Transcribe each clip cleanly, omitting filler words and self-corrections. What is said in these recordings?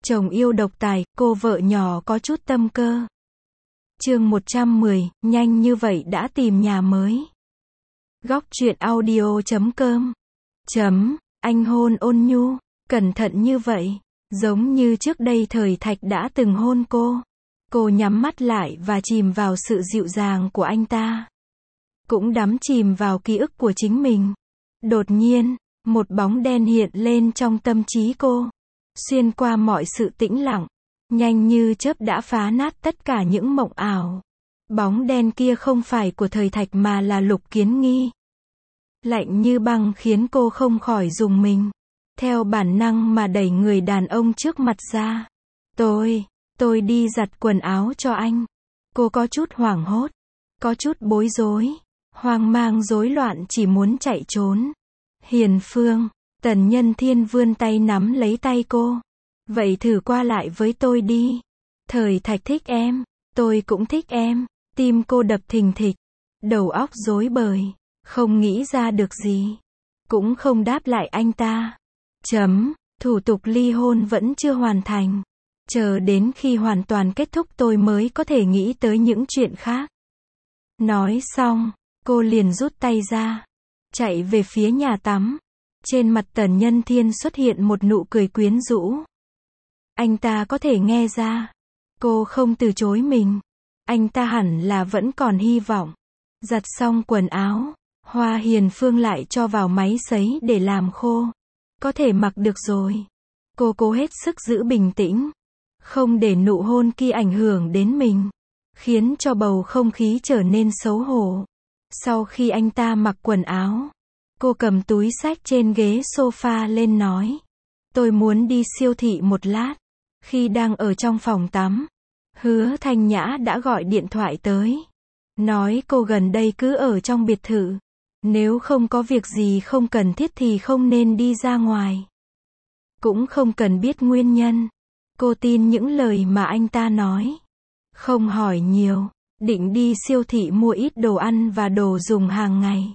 Chồng yêu độc tài, cô vợ nhỏ có chút tâm cơ. Chương 110, nhanh như vậy đã tìm nhà mới. Góc truyện audio.com. Anh hôn ôn nhu, cẩn thận như vậy, giống như trước đây thời Thạch đã từng hôn cô. Cô nhắm mắt lại và chìm vào sự dịu dàng của anh ta. Cũng đắm chìm vào ký ức của chính mình. Đột nhiên, một bóng đen hiện lên trong tâm trí cô. Xuyên qua mọi sự tĩnh lặng, nhanh như chớp đã phá nát tất cả những mộng ảo. Bóng đen kia không phải của thời Thạch mà là Lục Kiến Nghi. Lạnh như băng khiến cô không khỏi rùng mình. Theo bản năng mà đẩy người đàn ông trước mặt ra. Tôi đi giặt quần áo cho anh. Cô có chút hoảng hốt, có chút bối rối, hoang mang rối loạn chỉ muốn chạy trốn. Hiền Phương, Tần Nhân Thiên vươn tay nắm lấy tay cô. Vậy thử qua lại với tôi đi. Thời Thạch thích em, tôi cũng thích em. Tim cô đập thình thịch, đầu óc rối bời, không nghĩ ra được gì. Cũng không đáp lại anh ta. Thủ tục ly hôn vẫn chưa hoàn thành. Chờ đến khi hoàn toàn kết thúc tôi mới có thể nghĩ tới những chuyện khác. Nói xong, cô liền rút tay ra, chạy về phía nhà tắm. Trên mặt Tần Nhân Thiên xuất hiện một nụ cười quyến rũ. Anh ta có thể nghe ra, cô không từ chối mình. Anh ta hẳn là vẫn còn hy vọng. Giặt xong quần áo, Hoa Hiền Phương lại cho vào máy sấy để làm khô. Có thể mặc được rồi. Cô cố hết sức giữ bình tĩnh, không để nụ hôn kia ảnh hưởng đến mình, khiến cho bầu không khí trở nên xấu hổ. Sau khi anh ta mặc quần áo, cô cầm túi xách trên ghế sofa lên nói. Tôi muốn đi siêu thị một lát. Khi đang ở trong phòng tắm, Hứa Thanh Nhã đã gọi điện thoại tới. Nói cô gần đây cứ ở trong biệt thự. Nếu không có việc gì không cần thiết thì không nên đi ra ngoài. Cũng không cần biết nguyên nhân. Cô tin những lời mà anh ta nói. Không hỏi nhiều, định đi siêu thị mua ít đồ ăn và đồ dùng hàng ngày.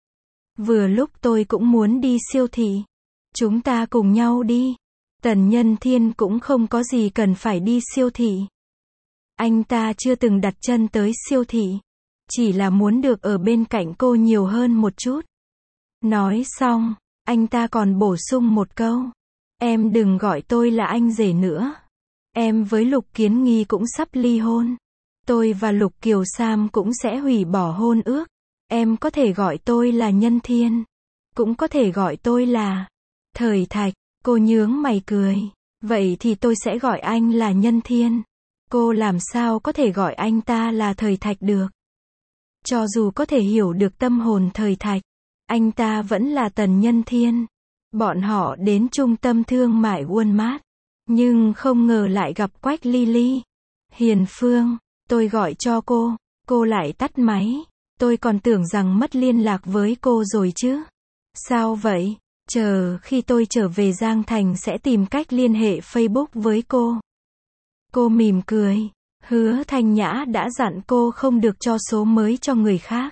Vừa lúc tôi cũng muốn đi siêu thị. Chúng ta cùng nhau đi. Tần Nhân Thiên cũng không có gì cần phải đi siêu thị. Anh ta chưa từng đặt chân tới siêu thị. Chỉ là muốn được ở bên cạnh cô nhiều hơn một chút. Nói xong, anh ta còn bổ sung một câu. Em đừng gọi tôi là anh rể nữa. Em với Lục Kiến Nghi cũng sắp ly hôn. Tôi và Lục Kiều Sam cũng sẽ hủy bỏ hôn ước. Em có thể gọi tôi là Nhân Thiên. Cũng có thể gọi tôi là Thời Thạch. Cô nhướng mày cười. Vậy thì tôi sẽ gọi anh là Nhân Thiên. Cô làm sao có thể gọi anh ta là Thời Thạch được? Cho dù có thể hiểu được tâm hồn Thời Thạch, anh ta vẫn là Tần Nhân Thiên. Bọn họ đến trung tâm thương mại Walmart, nhưng không ngờ lại gặp Quách Ly Ly. Hiền Phương, tôi gọi cho cô lại tắt máy. Tôi còn tưởng rằng mất liên lạc với cô rồi chứ. Sao vậy? Chờ khi tôi trở về Giang Thành sẽ tìm cách liên hệ Facebook với cô. Cô mỉm cười. Hứa Thanh Nhã đã dặn cô không được cho số mới cho người khác,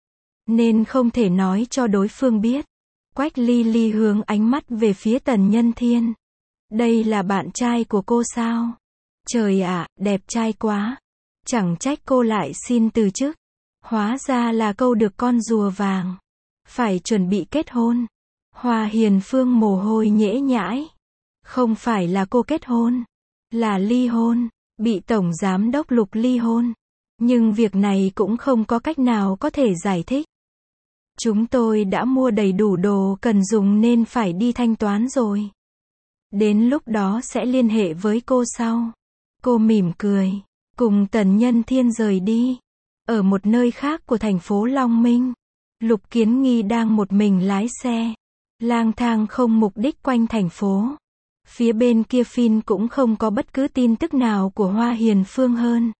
nên không thể nói cho đối phương biết. Quách Ly Ly hướng ánh mắt về phía Tần Nhân Thiên. Đây là bạn trai của cô sao? Trời ạ, đẹp trai quá. Chẳng trách cô lại xin từ chức. Hóa ra là câu được con rùa vàng. Phải chuẩn bị kết hôn. Hoa Hiền Phương mồ hôi nhễ nhãi. Không phải là cô kết hôn, là ly hôn. Bị Tổng Giám đốc Lục ly hôn. Nhưng việc này cũng không có cách nào có thể giải thích. Chúng tôi đã mua đầy đủ đồ cần dùng nên phải đi thanh toán rồi. Đến lúc đó sẽ liên hệ với cô sau. Cô mỉm cười, cùng Tần Nhân Thiên rời đi. Ở một nơi khác của thành phố Long Minh, Lục Kiến Nghi đang một mình lái xe, lang thang không mục đích quanh thành phố. Phía bên kia Phin cũng không có bất cứ tin tức nào của Hoa Hiền Phương hơn.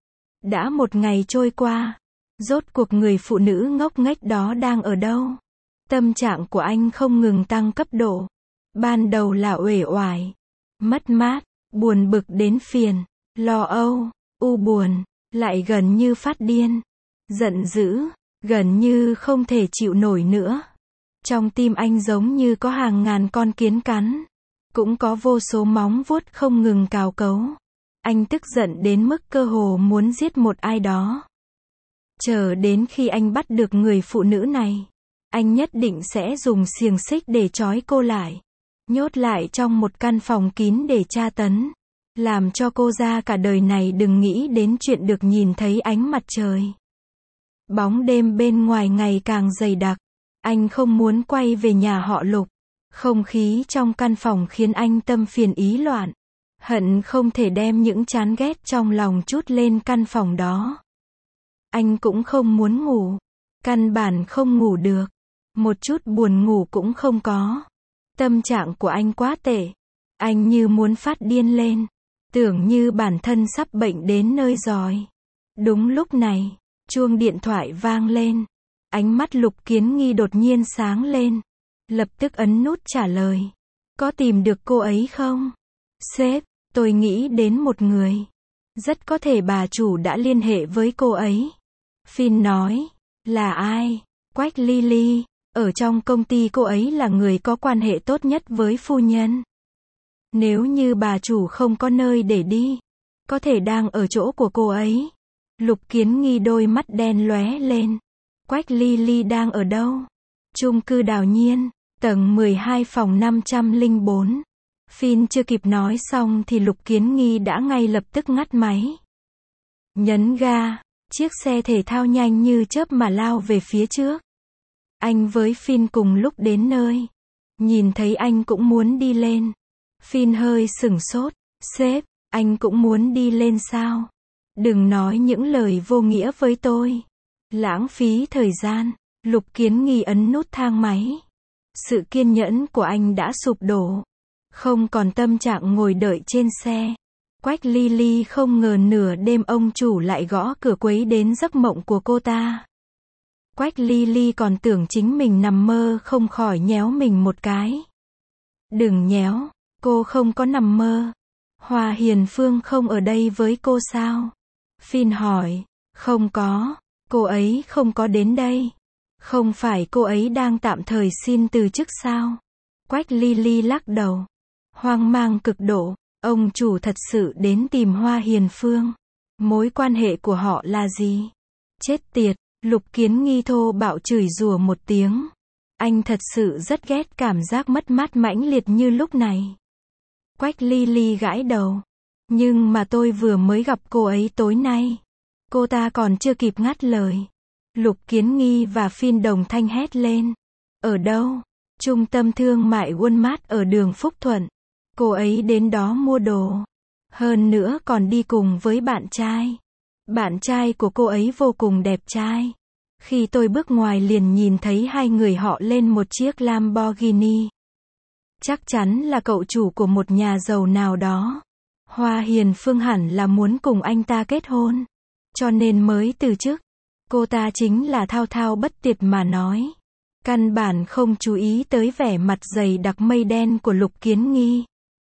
Đã một ngày trôi qua, rốt cuộc người phụ nữ ngốc nghếch đó đang ở đâu? Tâm trạng của anh không ngừng tăng cấp độ. Ban đầu là uể oải, mất mát, buồn bực đến phiền, lo âu, u buồn, lại gần như phát điên, giận dữ, gần như không thể chịu nổi nữa. Trong tim anh giống như có hàng ngàn con kiến cắn. cũng có vô số móng vuốt không ngừng cào cấu. Anh tức giận đến mức cơ hồ muốn giết một ai đó. Chờ đến khi anh bắt được người phụ nữ này, anh nhất định sẽ dùng xiềng xích để trói cô lại, nhốt lại trong một căn phòng kín để tra tấn, làm cho cô ra cả đời này đừng nghĩ đến chuyện được nhìn thấy ánh mặt trời. Bóng đêm bên ngoài ngày càng dày đặc, anh không muốn quay về nhà họ Lục. Không khí trong căn phòng khiến anh tâm phiền ý loạn, hận không thể đem những chán ghét trong lòng trút lên căn phòng đó. Anh cũng không muốn ngủ, căn bản không ngủ được, một chút buồn ngủ cũng không có. Tâm trạng của anh quá tệ, anh như muốn phát điên lên, tưởng như bản thân sắp bệnh đến nơi rồi. Đúng lúc này, chuông điện thoại vang lên, ánh mắt Lục Kiến Nghi đột nhiên sáng lên, lập tức ấn nút trả lời. Có tìm được cô ấy không? Sếp, tôi nghĩ đến một người. Rất có thể bà chủ đã liên hệ với cô ấy. Phin nói, là ai? Quách Ly Ly, ở trong công ty cô ấy là người có quan hệ tốt nhất với phu nhân. Nếu như bà chủ không có nơi để đi, có thể đang ở chỗ của cô ấy. Lục Kiến Nghi đôi mắt đen lóe lên. Quách Ly Ly đang ở đâu? Chung cư Đào Nhiên, tầng 12 phòng 504. Phin chưa kịp nói xong thì Lục Kiến Nghi đã ngay lập tức ngắt máy. Nhấn ga, chiếc xe thể thao nhanh như chớp mà lao về phía trước. Anh với Phin cùng lúc đến nơi. Nhìn thấy anh cũng muốn đi lên. Phin hơi sửng sốt. Sếp, anh cũng muốn đi lên sao? Đừng nói những lời vô nghĩa với tôi. Lãng phí thời gian. Lục Kiến Nghi ấn nút thang máy. Sự kiên nhẫn của anh đã sụp đổ. Không còn tâm trạng ngồi đợi trên xe. Quách Ly Ly không ngờ nửa đêm ông chủ lại gõ cửa quấy đến giấc mộng của cô ta. Quách Ly Ly còn tưởng chính mình nằm mơ, không khỏi nhéo mình một cái. Đừng nhéo, cô không có nằm mơ. Hoa Hiền Phương không ở đây với cô sao? Phin hỏi. Không có, cô ấy không có đến đây. Không phải cô ấy đang tạm thời xin từ chức sao? Quách Ly Ly lắc đầu. Hoang mang cực độ, ông chủ thật sự đến tìm Hoa Hiền Phương. Mối quan hệ của họ là gì? Chết tiệt, Lục Kiến Nghi thô bạo chửi rủa một tiếng. Anh thật sự rất ghét cảm giác mất mát mãnh liệt như lúc này. Quách Ly Ly gãi đầu. Nhưng mà tôi vừa mới gặp cô ấy tối nay. Cô ta còn chưa kịp ngắt lời. Lục Kiến Nghi và Phin đồng thanh hét lên. Ở đâu? Trung tâm thương mại Walmart ở đường Phúc Thuận. Cô ấy đến đó mua đồ. Hơn nữa còn đi cùng với bạn trai. Bạn trai của cô ấy vô cùng đẹp trai. Khi tôi bước ngoài liền nhìn thấy hai người họ lên một chiếc Lamborghini. Chắc chắn là cậu chủ của một nhà giàu nào đó. Hoa Hiền Phương hẳn là muốn cùng anh ta kết hôn. Cho nên mới từ chức. Cô ta chính là thao thao bất tuyệt mà nói. Căn bản không chú ý tới vẻ mặt dày đặc mây đen của Lục Kiến Nghi.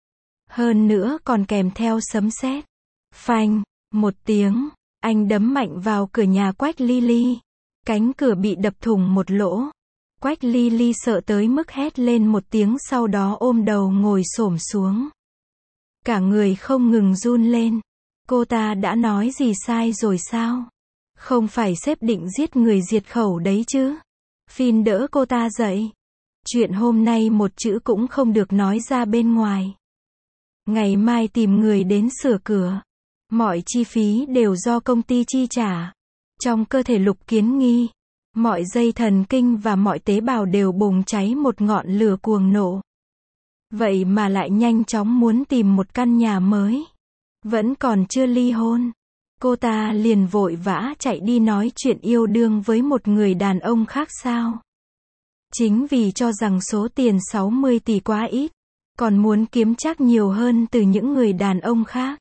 Hơn nữa còn kèm theo sấm sét. Phanh, một tiếng, anh đấm mạnh vào cửa nhà Quách Ly Ly. Cánh cửa bị đập thủng một lỗ. Quách Ly Ly sợ tới mức hét lên một tiếng, sau đó ôm đầu ngồi xổm xuống. Cả người không ngừng run lên. Cô ta đã nói gì sai rồi sao? Không phải sếp định giết người diệt khẩu đấy chứ? Phin đỡ cô ta dậy. Chuyện hôm nay một chữ cũng không được nói ra bên ngoài. Ngày mai tìm người đến sửa cửa. Mọi chi phí đều do công ty chi trả. Trong cơ thể Lục Kiến Nghi, mọi dây thần kinh và mọi tế bào đều bùng cháy một ngọn lửa cuồng nộ. Vậy mà lại nhanh chóng muốn tìm một căn nhà mới. Vẫn còn chưa ly hôn. Cô ta liền vội vã chạy đi nói chuyện yêu đương với một người đàn ông khác sao? Chính vì cho rằng số tiền 60 tỷ quá ít, còn muốn kiếm chắc nhiều hơn từ những người đàn ông khác.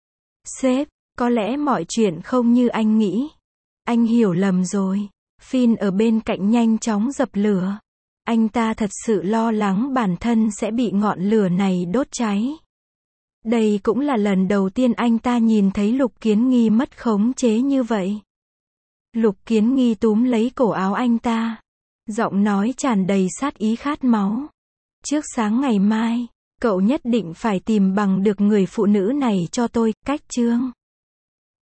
Sếp, có lẽ mọi chuyện không như anh nghĩ. Anh hiểu lầm rồi. Phin ở bên cạnh nhanh chóng dập lửa. Anh ta thật sự lo lắng bản thân sẽ bị ngọn lửa này đốt cháy. Đây cũng là lần đầu tiên anh ta nhìn thấy Lục Kiến Nghi mất khống chế như vậy. Lục Kiến Nghi túm lấy cổ áo anh ta. Giọng nói tràn đầy sát ý khát máu. Trước sáng ngày mai, Cậu nhất định phải tìm bằng được người phụ nữ này cho tôi, cách chương.